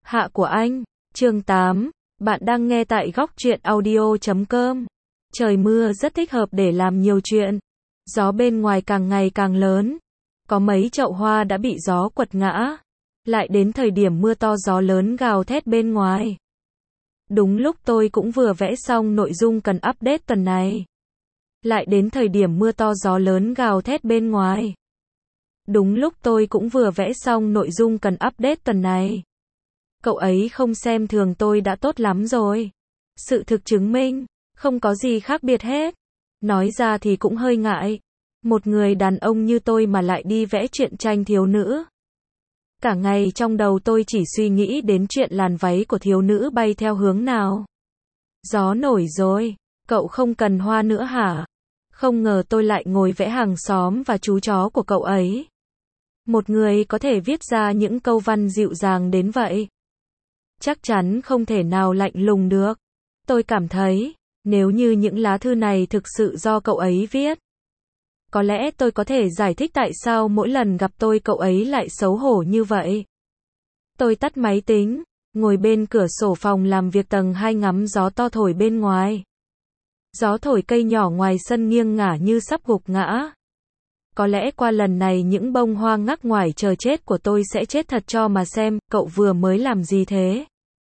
Hạ của anh, chương 8, bạn đang nghe tại góc truyện audio.com. Trời mưa rất thích hợp để làm nhiều chuyện. Gió bên ngoài càng ngày càng lớn. Có mấy chậu hoa đã bị gió quật ngã. Lại đến thời điểm mưa to gió lớn gào thét bên ngoài. Đúng lúc tôi cũng vừa vẽ xong nội dung cần update tuần này. Lại đến thời điểm mưa to gió lớn gào thét bên ngoài. Đúng lúc tôi cũng vừa vẽ xong nội dung cần update tuần này. Cậu ấy không xem thường tôi đã tốt lắm rồi. Sự thực chứng minh, không có gì khác biệt hết. Nói ra thì cũng hơi ngại. Một người đàn ông như tôi mà lại đi vẽ truyện tranh thiếu nữ. Cả ngày trong đầu tôi chỉ suy nghĩ đến chuyện làn váy của thiếu nữ bay theo hướng nào. Gió nổi rồi, cậu không cần hoa nữa hả? Không ngờ tôi lại ngồi vẽ hàng xóm và chú chó của cậu ấy. Một người có thể viết ra những câu văn dịu dàng đến vậy. Chắc chắn không thể nào lạnh lùng được. Tôi cảm thấy, nếu như những lá thư này thực sự do cậu ấy viết, có lẽ tôi có thể giải thích tại sao mỗi lần gặp tôi cậu ấy lại xấu hổ như vậy. Tôi tắt máy tính, ngồi bên cửa sổ phòng làm việc tầng 2 ngắm gió to thổi bên ngoài. Gió thổi cây nhỏ ngoài sân nghiêng ngả như sắp gục ngã. Có lẽ qua lần này những bông hoa ngắc ngoài chờ chết của tôi sẽ chết thật cho mà xem, cậu vừa mới làm gì thế?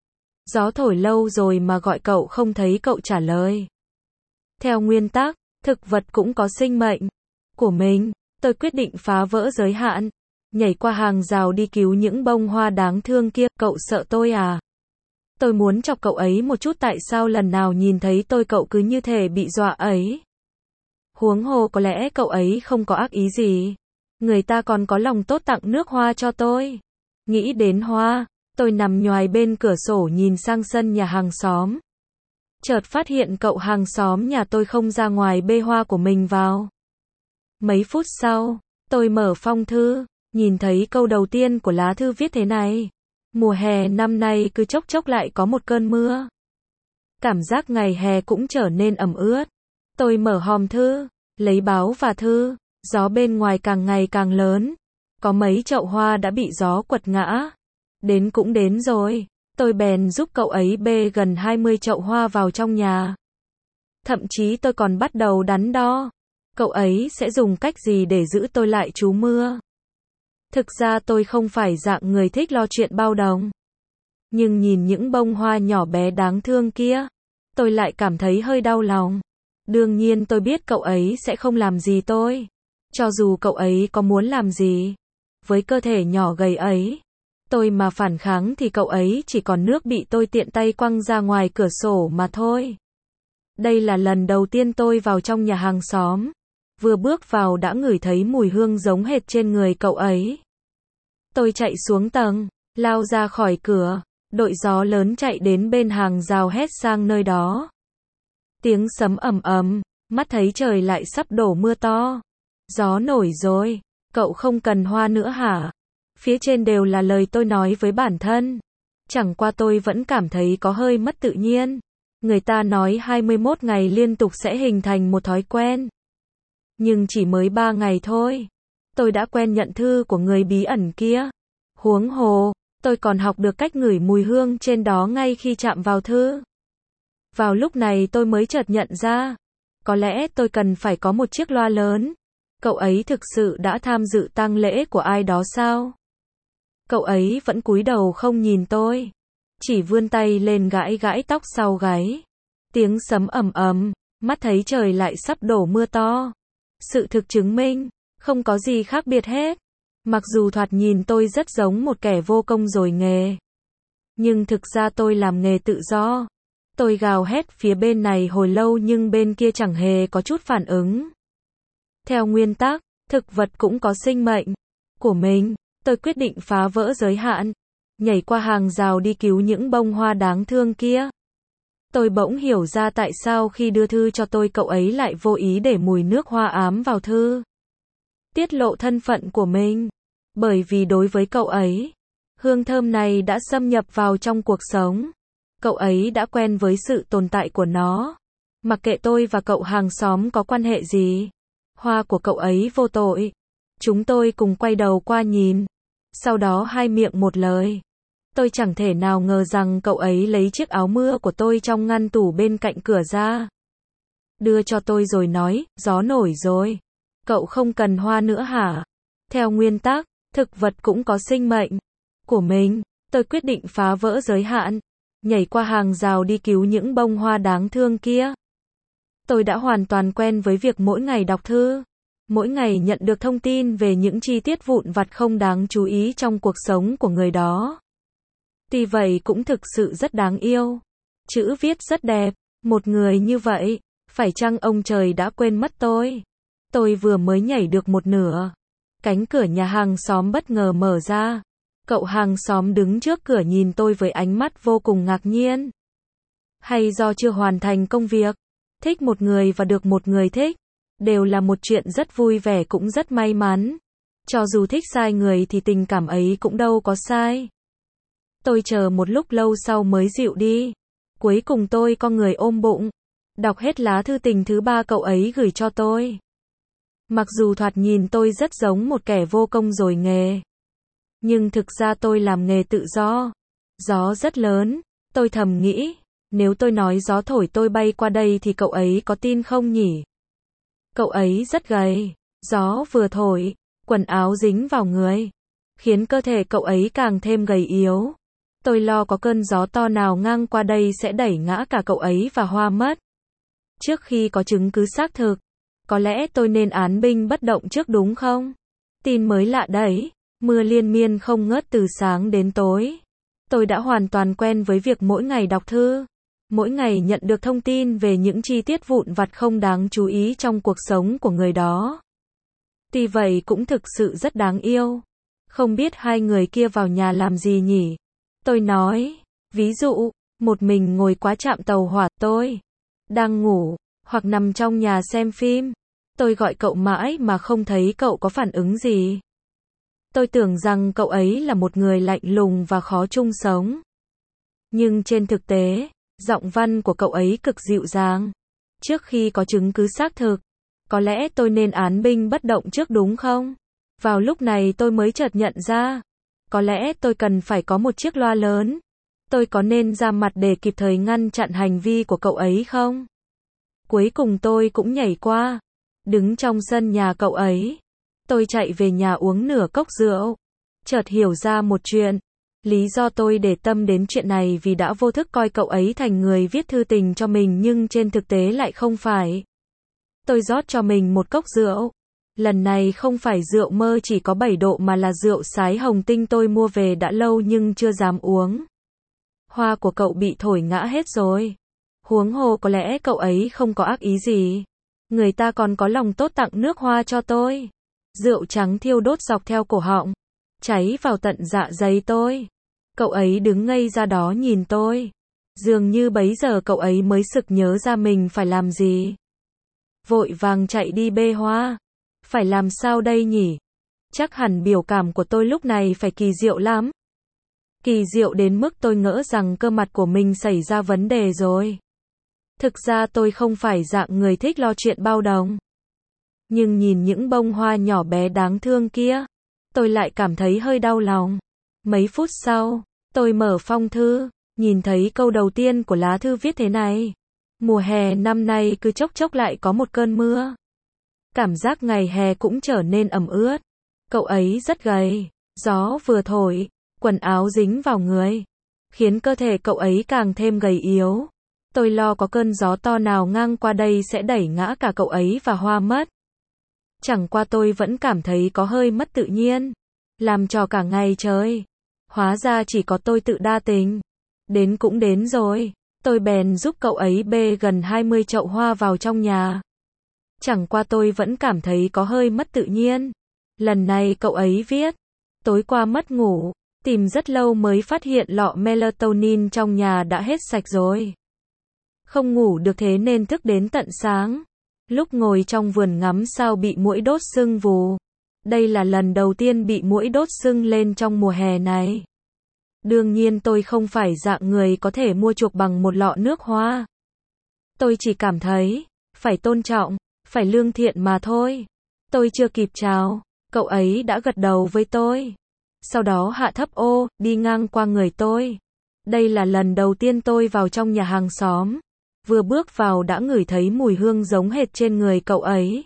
Gió thổi lâu rồi mà gọi cậu không thấy cậu trả lời. Theo nguyên tắc, thực vật cũng có sinh mệnh của mình, tôi quyết định phá vỡ giới hạn, nhảy qua hàng rào đi cứu những bông hoa đáng thương kia, cậu sợ tôi à? Tôi muốn chọc cậu ấy một chút tại sao lần nào nhìn thấy tôi cậu cứ như thể bị dọa ấy. Huống hồ có lẽ cậu ấy không có ác ý gì. Người ta còn có lòng tốt tặng nước hoa cho tôi. Nghĩ đến hoa, tôi nằm nhoài bên cửa sổ nhìn sang sân nhà hàng xóm. Chợt phát hiện cậu hàng xóm nhà tôi không ra ngoài bê hoa của mình vào. Mấy phút sau, tôi mở phong thư, nhìn thấy câu đầu tiên của lá thư viết thế này. Mùa hè năm nay cứ chốc chốc lại có một cơn mưa. Cảm giác ngày hè cũng trở nên ẩm ướt. Tôi mở hòm thư, lấy báo và thư, gió bên ngoài càng ngày càng lớn. Có mấy chậu hoa đã bị gió quật ngã. Đến cũng đến rồi, tôi bèn giúp cậu ấy bê gần 20 chậu hoa vào trong nhà. Thậm chí tôi còn bắt đầu đắn đo, cậu ấy sẽ dùng cách gì để giữ tôi lại trú mưa. Thực ra tôi không phải dạng người thích lo chuyện bao đồng. Nhưng nhìn những bông hoa nhỏ bé đáng thương kia, tôi lại cảm thấy hơi đau lòng. Đương nhiên tôi biết cậu ấy sẽ không làm gì tôi. Cho dù cậu ấy có muốn làm gì. Với cơ thể nhỏ gầy ấy, tôi mà phản kháng thì cậu ấy chỉ còn nước bị tôi tiện tay quăng ra ngoài cửa sổ mà thôi. Đây là lần đầu tiên tôi vào trong nhà hàng xóm. Vừa bước vào đã ngửi thấy mùi hương giống hệt trên người cậu ấy. Tôi chạy xuống tầng, lao ra khỏi cửa, đội gió lớn chạy đến bên hàng rào hét sang nơi đó. Tiếng sấm ầm ầm, mắt thấy trời lại sắp đổ mưa to. Gió nổi rồi, cậu không cần hoa nữa hả? Phía trên đều là lời tôi nói với bản thân. Chẳng qua tôi vẫn cảm thấy có hơi mất tự nhiên. Người ta nói 21 ngày liên tục sẽ hình thành một thói quen. Nhưng chỉ mới 3 ngày thôi. Tôi đã quen nhận thư của người bí ẩn kia. Huống hồ, tôi còn học được cách ngửi mùi hương trên đó ngay khi chạm vào thư. Vào lúc này tôi mới chợt nhận ra. Có lẽ tôi cần phải có một chiếc loa lớn. Cậu ấy thực sự đã tham dự tang lễ của ai đó sao? Cậu ấy vẫn cúi đầu không nhìn tôi. Chỉ vươn tay lên gãi gãi tóc sau gáy. Tiếng sấm ầm ầm, mắt thấy trời lại sắp đổ mưa to. Sự thực chứng minh, không có gì khác biệt hết. Mặc dù thoạt nhìn tôi rất giống một kẻ vô công rồi nghề. Nhưng thực ra tôi làm nghề tự do. Tôi gào hét phía bên này hồi lâu nhưng bên kia chẳng hề có chút phản ứng. Theo nguyên tắc, thực vật cũng có sinh mệnh của mình, tôi quyết định phá vỡ giới hạn, nhảy qua hàng rào đi cứu những bông hoa đáng thương kia. Tôi bỗng hiểu ra tại sao khi đưa thư cho tôi cậu ấy lại vô ý để mùi nước hoa ám vào thư. Tiết lộ thân phận của mình. Bởi vì đối với cậu ấy, hương thơm này đã xâm nhập vào trong cuộc sống. Cậu ấy đã quen với sự tồn tại của nó. Mặc kệ tôi và cậu hàng xóm có quan hệ gì. Hoa của cậu ấy vô tội. Chúng tôi cùng quay đầu qua nhìn. Sau đó hai miệng một lời. Tôi chẳng thể nào ngờ rằng cậu ấy lấy chiếc áo mưa của tôi trong ngăn tủ bên cạnh cửa ra, đưa cho tôi rồi nói, gió nổi rồi. Cậu không cần hoa nữa hả? Theo nguyên tắc, thực vật cũng có sinh mệnh của mình. Tôi quyết định phá vỡ giới hạn, nhảy qua hàng rào đi cứu những bông hoa đáng thương kia. Tôi đã hoàn toàn quen với việc mỗi ngày đọc thư, mỗi ngày nhận được thông tin về những chi tiết vụn vặt không đáng chú ý trong cuộc sống của người đó. Tuy vậy cũng thực sự rất đáng yêu. Chữ viết rất đẹp. Một người như vậy, phải chăng ông trời đã quên mất tôi? Tôi vừa mới nhảy được một nửa, cánh cửa nhà hàng xóm bất ngờ mở ra. Cậu hàng xóm đứng trước cửa nhìn tôi với ánh mắt vô cùng ngạc nhiên. Hay do chưa hoàn thành công việc, thích một người và được một người thích, đều là một chuyện rất vui vẻ cũng rất may mắn. Cho dù thích sai người thì tình cảm ấy cũng đâu có sai. Tôi chờ một lúc lâu sau mới dịu đi. Cuối cùng tôi co người ôm bụng, đọc hết lá thư tình thứ 3 cậu ấy gửi cho tôi. Mặc dù thoạt nhìn tôi rất giống một kẻ vô công rồi nghề, nhưng thực ra tôi làm nghề tự do. Gió rất lớn, tôi thầm nghĩ, nếu tôi nói gió thổi tôi bay qua đây thì cậu ấy có tin không nhỉ? Cậu ấy rất gầy, gió vừa thổi, quần áo dính vào người, khiến cơ thể cậu ấy càng thêm gầy yếu. Tôi lo có cơn gió to nào ngang qua đây sẽ đẩy ngã cả cậu ấy và hoa mất. Trước khi có chứng cứ xác thực, có lẽ tôi nên án binh bất động trước đúng không? Tin mới lạ đấy, mưa liên miên không ngớt từ sáng đến tối. Tôi đã hoàn toàn quen với việc mỗi ngày đọc thư, mỗi ngày nhận được thông tin về những chi tiết vụn vặt không đáng chú ý trong cuộc sống của người đó. Tuy vậy cũng thực sự rất đáng yêu. Không biết hai người kia vào nhà làm gì nhỉ? Tôi nói, ví dụ, một mình ngồi quá trạm tàu hỏa, tôi đang ngủ, hoặc nằm trong nhà xem phim. Tôi gọi cậu mãi mà không thấy cậu có phản ứng gì. Tôi tưởng rằng cậu ấy là một người lạnh lùng và khó chung sống. Nhưng trên thực tế, giọng văn của cậu ấy cực dịu dàng. Trước khi có chứng cứ xác thực, có lẽ tôi nên án binh bất động trước đúng không? Vào lúc này tôi mới chợt nhận ra, có lẽ tôi cần phải có một chiếc loa lớn. Tôi có nên ra mặt để kịp thời ngăn chặn hành vi của cậu ấy không? Cuối cùng tôi cũng nhảy qua, đứng trong sân nhà cậu ấy. Tôi chạy về nhà uống nửa cốc rượu. Chợt hiểu ra một chuyện. Lý do tôi để tâm đến chuyện này vì đã vô thức coi cậu ấy thành người viết thư tình cho mình nhưng trên thực tế lại không phải. Tôi rót cho mình một cốc rượu. Lần này không phải rượu mơ chỉ có 7 độ mà là rượu sái hồng tinh tôi mua về đã lâu nhưng chưa dám uống. Hoa của cậu bị thổi ngã hết rồi. Huống hồ có lẽ cậu ấy không có ác ý gì. Người ta còn có lòng tốt tặng nước hoa cho tôi. Rượu trắng thiêu đốt dọc theo cổ họng, cháy vào tận dạ dày tôi. Cậu ấy đứng ngây ra đó nhìn tôi. Dường như bấy giờ cậu ấy mới sực nhớ ra mình phải làm gì. Vội vàng chạy đi bê hoa. Phải làm sao đây nhỉ? Chắc hẳn biểu cảm của tôi lúc này phải kỳ diệu lắm. Kỳ diệu đến mức tôi ngỡ rằng cơ mặt của mình xảy ra vấn đề rồi. Thực ra tôi không phải dạng người thích lo chuyện bao đồng. Nhưng nhìn những bông hoa nhỏ bé đáng thương kia, tôi lại cảm thấy hơi đau lòng. Mấy phút sau, tôi mở phong thư, nhìn thấy câu đầu tiên của lá thư viết thế này. Mùa hè năm nay cứ chốc chốc lại có một cơn mưa. Cảm giác ngày hè cũng trở nên ẩm ướt. Cậu ấy rất gầy, gió vừa thổi, quần áo dính vào người, khiến cơ thể cậu ấy càng thêm gầy yếu. Tôi lo có cơn gió to nào ngang qua đây sẽ đẩy ngã cả cậu ấy và hoa mất. Chẳng qua tôi vẫn cảm thấy có hơi mất tự nhiên. Làm trò cả ngày trời. Hóa ra chỉ có tôi tự đa tình. Đến cũng đến rồi. Tôi bèn giúp cậu ấy bê gần 20 chậu hoa vào trong nhà. Chẳng qua tôi vẫn cảm thấy có hơi mất tự nhiên. Lần này cậu ấy viết. Tối qua mất ngủ. Tìm rất lâu mới phát hiện lọ melatonin trong nhà đã hết sạch rồi. Không ngủ được thế nên thức đến tận sáng. Lúc ngồi trong vườn ngắm sao bị muỗi đốt sưng vù. Đây là lần đầu tiên bị muỗi đốt sưng lên trong mùa hè này. Đương nhiên tôi không phải dạng người có thể mua chuộc bằng một lọ nước hoa. Tôi chỉ cảm thấy, phải tôn trọng, phải lương thiện mà thôi. Tôi chưa kịp chào, cậu ấy đã gật đầu với tôi. sau đó hạ thấp ô, đi ngang qua người tôi. Đây là lần đầu tiên tôi vào trong nhà hàng xóm. Vừa bước vào đã ngửi thấy mùi hương giống hệt trên người cậu ấy.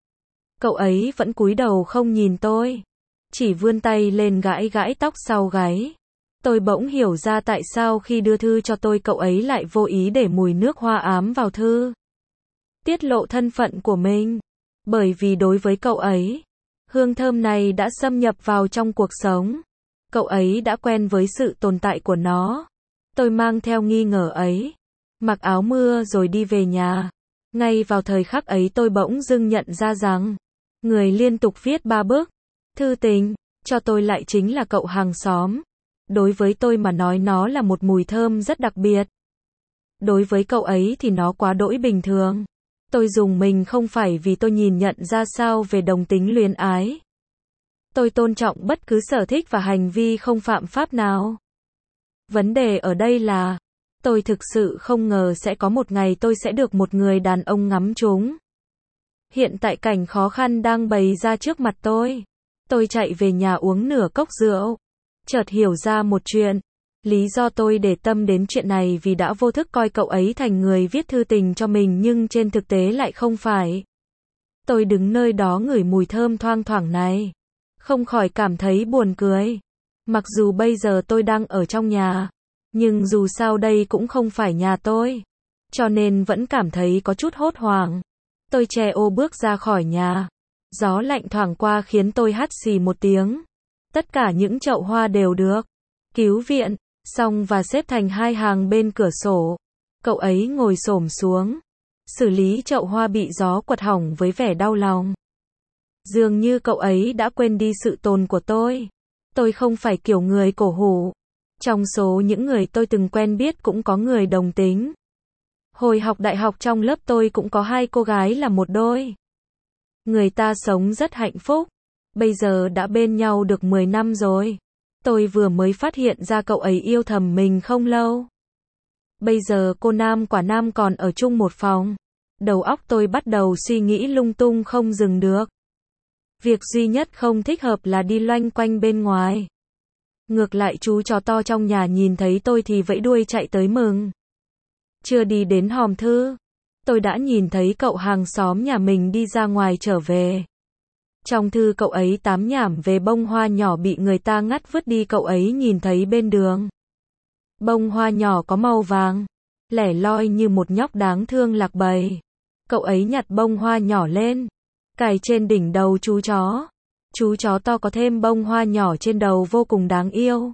Cậu ấy vẫn cúi đầu không nhìn tôi, chỉ vươn tay lên gãi gãi tóc sau gáy. Tôi bỗng hiểu ra tại sao khi đưa thư cho tôi cậu ấy lại vô ý để mùi nước hoa ám vào thư. Tiết lộ thân phận của mình. Bởi vì đối với cậu ấy, hương thơm này đã xâm nhập vào trong cuộc sống. Cậu ấy đã quen với sự tồn tại của nó. Tôi mang theo nghi ngờ ấy, mặc áo mưa rồi đi về nhà. Ngay vào thời khắc ấy tôi bỗng dưng nhận ra rằng, người liên tục viết 3 bức thư tình cho tôi lại chính là cậu hàng xóm. Đối với tôi mà nói nó là một mùi thơm rất đặc biệt. Đối với cậu ấy thì nó quá đỗi bình thường. Tôi dùng mình không phải vì tôi nhìn nhận ra sao về đồng tính luyến ái. Tôi tôn trọng bất cứ sở thích và hành vi không phạm pháp nào. Vấn đề ở đây là, tôi thực sự không ngờ sẽ có một ngày tôi sẽ được một người đàn ông ngắm trúng. Hiện tại cảnh khó khăn đang bày ra trước mặt tôi. Tôi chạy về nhà uống nửa cốc rượu. Chợt hiểu ra một chuyện. Lý do tôi để tâm đến chuyện này vì đã vô thức coi cậu ấy thành người viết thư tình cho mình nhưng trên thực tế lại không phải. Tôi đứng nơi đó ngửi mùi thơm thoang thoảng này. Không khỏi cảm thấy buồn cười. Mặc dù bây giờ tôi đang ở trong nhà, nhưng dù sao đây cũng không phải nhà tôi. Cho nên vẫn cảm thấy có chút hốt hoảng. Tôi che ô bước ra khỏi nhà. Gió lạnh thoảng qua khiến tôi hắt xì một tiếng. Tất cả những chậu hoa đều được cứu viện xong và xếp thành 2 hàng bên cửa sổ. Cậu ấy ngồi xổm xuống, xử lý chậu hoa bị gió quật hỏng với vẻ đau lòng. Dường như cậu ấy đã quên đi sự tồn của tôi. Tôi không phải kiểu người cổ hủ. Trong số những người tôi từng quen biết cũng có người đồng tính. Hồi học đại học trong lớp tôi cũng có 2 cô gái là một đôi. Người ta sống rất hạnh phúc. Bây giờ đã bên nhau được 10 năm rồi. Tôi vừa mới phát hiện ra cậu ấy yêu thầm mình không lâu. Bây giờ cô nam quả nam còn ở chung một phòng. Đầu óc tôi bắt đầu suy nghĩ lung tung không dừng được. Việc duy nhất không thích hợp là đi loanh quanh bên ngoài. Ngược lại chú chó to trong nhà nhìn thấy tôi thì vẫy đuôi chạy tới mừng. Chưa đi đến hòm thư, tôi đã nhìn thấy cậu hàng xóm nhà mình đi ra ngoài trở về. Trong thư cậu ấy tám nhảm về bông hoa nhỏ bị người ta ngắt vứt đi cậu ấy nhìn thấy bên đường. Bông hoa nhỏ có màu vàng, lẻ loi như một nhóc đáng thương lạc bầy. Cậu ấy nhặt bông hoa nhỏ lên, cài trên đỉnh đầu chú chó. Chú chó to có thêm bông hoa nhỏ trên đầu vô cùng đáng yêu.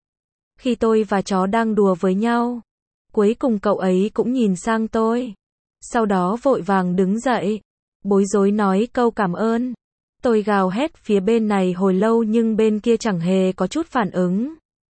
Khi tôi và chó đang đùa với nhau, cuối cùng cậu ấy cũng nhìn sang tôi. Sau đó vội vàng đứng dậy, bối rối nói câu cảm ơn. Tôi gào hét phía bên này hồi lâu nhưng bên kia chẳng hề có chút phản ứng.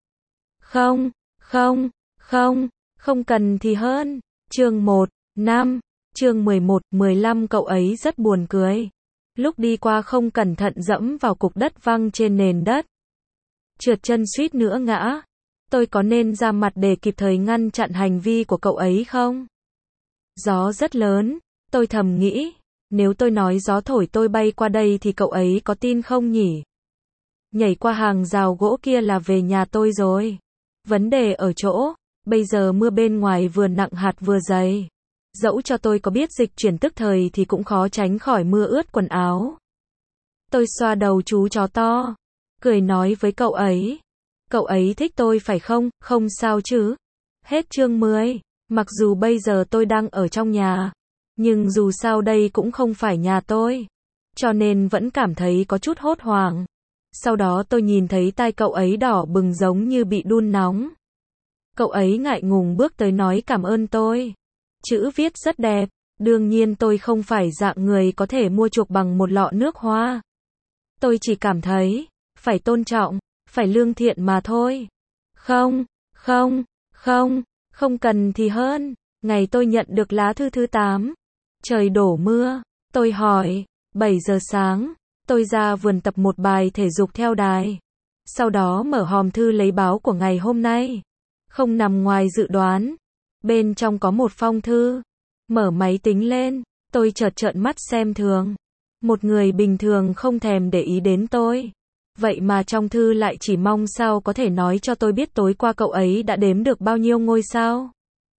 Không, không, không, không cần thì hơn. Chương 1, 5, chương 11, 15 cậu ấy rất buồn cười. Lúc đi qua không cẩn thận dẫm vào cục đất văng trên nền đất. Trượt chân suýt nữa ngã. Tôi có nên ra mặt để kịp thời ngăn chặn hành vi của cậu ấy không? Gió rất lớn, tôi thầm nghĩ. Nếu tôi nói gió thổi tôi bay qua đây thì cậu ấy có tin không nhỉ? Nhảy qua hàng rào gỗ kia là về nhà tôi rồi. Vấn đề ở chỗ, bây giờ mưa bên ngoài vừa nặng hạt vừa dày. Dẫu cho tôi có biết dịch chuyển tức thời thì cũng khó tránh khỏi mưa ướt quần áo. Tôi xoa đầu chú chó to, cười nói với cậu ấy. Cậu ấy thích tôi phải không? Không sao chứ. Hết chương 10. Mặc dù bây giờ tôi đang ở trong nhà, nhưng dù sao đây cũng không phải nhà tôi. Cho nên vẫn cảm thấy có chút hốt hoảng. Sau đó tôi nhìn thấy tai cậu ấy đỏ bừng giống như bị đun nóng. Cậu ấy ngại ngùng bước tới nói cảm ơn tôi. Chữ viết rất đẹp. Đương nhiên tôi không phải dạng người có thể mua chuộc bằng một lọ nước hoa. Tôi chỉ cảm thấy, phải tôn trọng, phải lương thiện mà thôi. Không, không, không, không cần thì hơn. Ngày tôi nhận được lá thư thứ 8. Trời đổ mưa. Tôi hỏi, 7 giờ sáng, tôi ra vườn tập một bài thể dục theo đài. Sau đó mở hòm thư lấy báo của ngày hôm nay. Không nằm ngoài dự đoán. Bên trong có một phong thư. Mở máy tính lên, tôi chợt trợn mắt xem thường. Một người bình thường không thèm để ý đến tôi. Vậy mà trong thư lại chỉ mong sao có thể nói cho tôi biết tối qua cậu ấy đã đếm được bao nhiêu ngôi sao.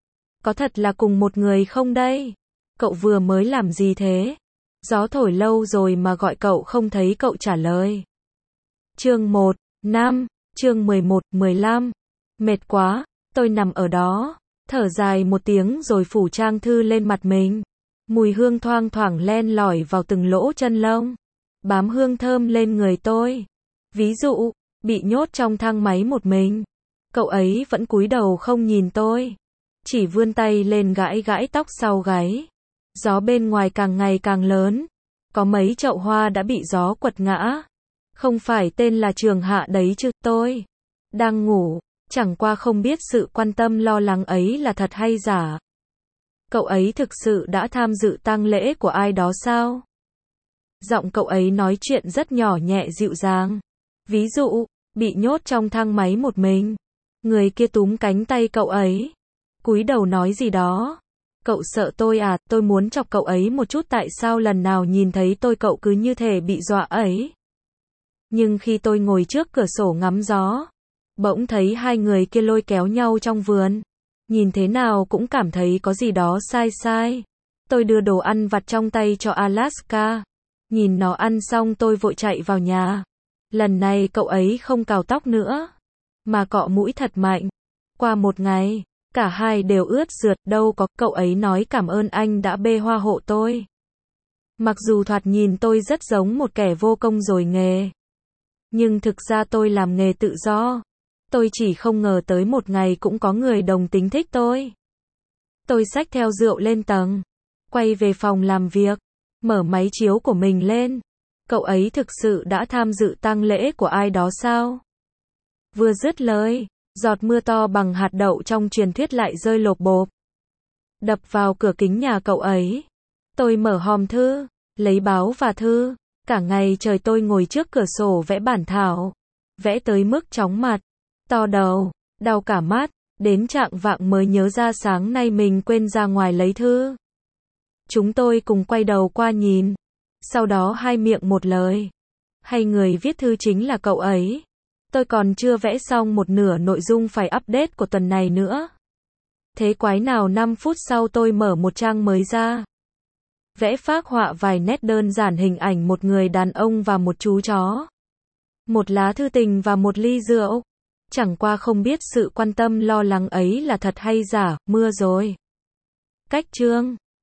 Có thật là cùng một người không đây? Cậu vừa mới làm gì thế? Gió thổi lâu rồi mà gọi cậu không thấy cậu trả lời. Chương 1, 5, chương 11, 15. Mệt quá, tôi nằm ở đó, thở dài một tiếng rồi phủ trang thư lên mặt mình. Mùi hương thoang thoảng len lỏi vào từng lỗ chân lông, bám hương thơm lên người tôi. Ví dụ, bị nhốt trong thang máy một mình, cậu ấy vẫn cúi đầu không nhìn tôi, chỉ vươn tay lên gãi gãi tóc sau gáy. Gió bên ngoài càng ngày càng lớn, có mấy chậu hoa đã bị gió quật ngã. Không phải tên là Trường Hạ đấy chứ, tôi đang ngủ, chẳng qua không biết sự quan tâm lo lắng ấy là thật hay giả. Cậu ấy thực sự đã tham dự tang lễ của ai đó sao? Giọng cậu ấy nói chuyện rất nhỏ nhẹ dịu dàng. Ví dụ, bị nhốt trong thang máy một mình, người kia túm cánh tay cậu ấy, cúi đầu nói gì đó. Cậu sợ tôi à? Tôi muốn chọc cậu ấy một chút, tại sao lần nào nhìn thấy tôi cậu cứ như thể bị dọa ấy. Nhưng khi tôi ngồi trước cửa sổ ngắm gió, bỗng thấy hai người kia lôi kéo nhau trong vườn. Nhìn thế nào cũng cảm thấy có gì đó sai sai. Tôi đưa đồ ăn vặt trong tay cho Alaska. Nhìn nó ăn xong tôi vội chạy vào nhà. Lần này cậu ấy không cào tóc nữa, mà cọ mũi thật mạnh. Qua một ngày, cả hai đều ướt rượt, đâu có, cậu ấy nói cảm ơn anh đã bê hoa hộ tôi. Mặc dù thoạt nhìn tôi rất giống một kẻ vô công rồi nghề, nhưng thực ra tôi làm nghề tự do. Tôi chỉ không ngờ tới một ngày cũng có người đồng tính thích tôi. Tôi xách theo rượu lên tầng, quay về phòng làm việc, mở máy chiếu của mình lên. Cậu ấy thực sự đã tham dự tang lễ của ai đó sao? Vừa dứt lời, giọt mưa to bằng hạt đậu trong truyền thuyết lại rơi lộp bộp, đập vào cửa kính nhà cậu ấy. Tôi mở hòm thư, lấy báo và thư. Cả ngày trời tôi ngồi trước cửa sổ vẽ bản thảo, vẽ tới mức chóng mặt, to đầu, đau cả mắt, đến trạng vạng mới nhớ ra sáng nay mình quên ra ngoài lấy thư. Chúng tôi cùng quay đầu qua nhìn, sau đó hai miệng một lời. Hay người viết thư chính là cậu ấy. Tôi còn chưa vẽ xong một nửa nội dung phải update của tuần này nữa. Thế quái nào 5 phút sau tôi mở một trang mới ra. Vẽ phác họa vài nét đơn giản, hình ảnh một người đàn ông và một chú chó, một lá thư tình và một ly rượu. Chẳng qua không biết sự quan tâm lo lắng ấy là thật hay giả. Mưa rồi. Cách chương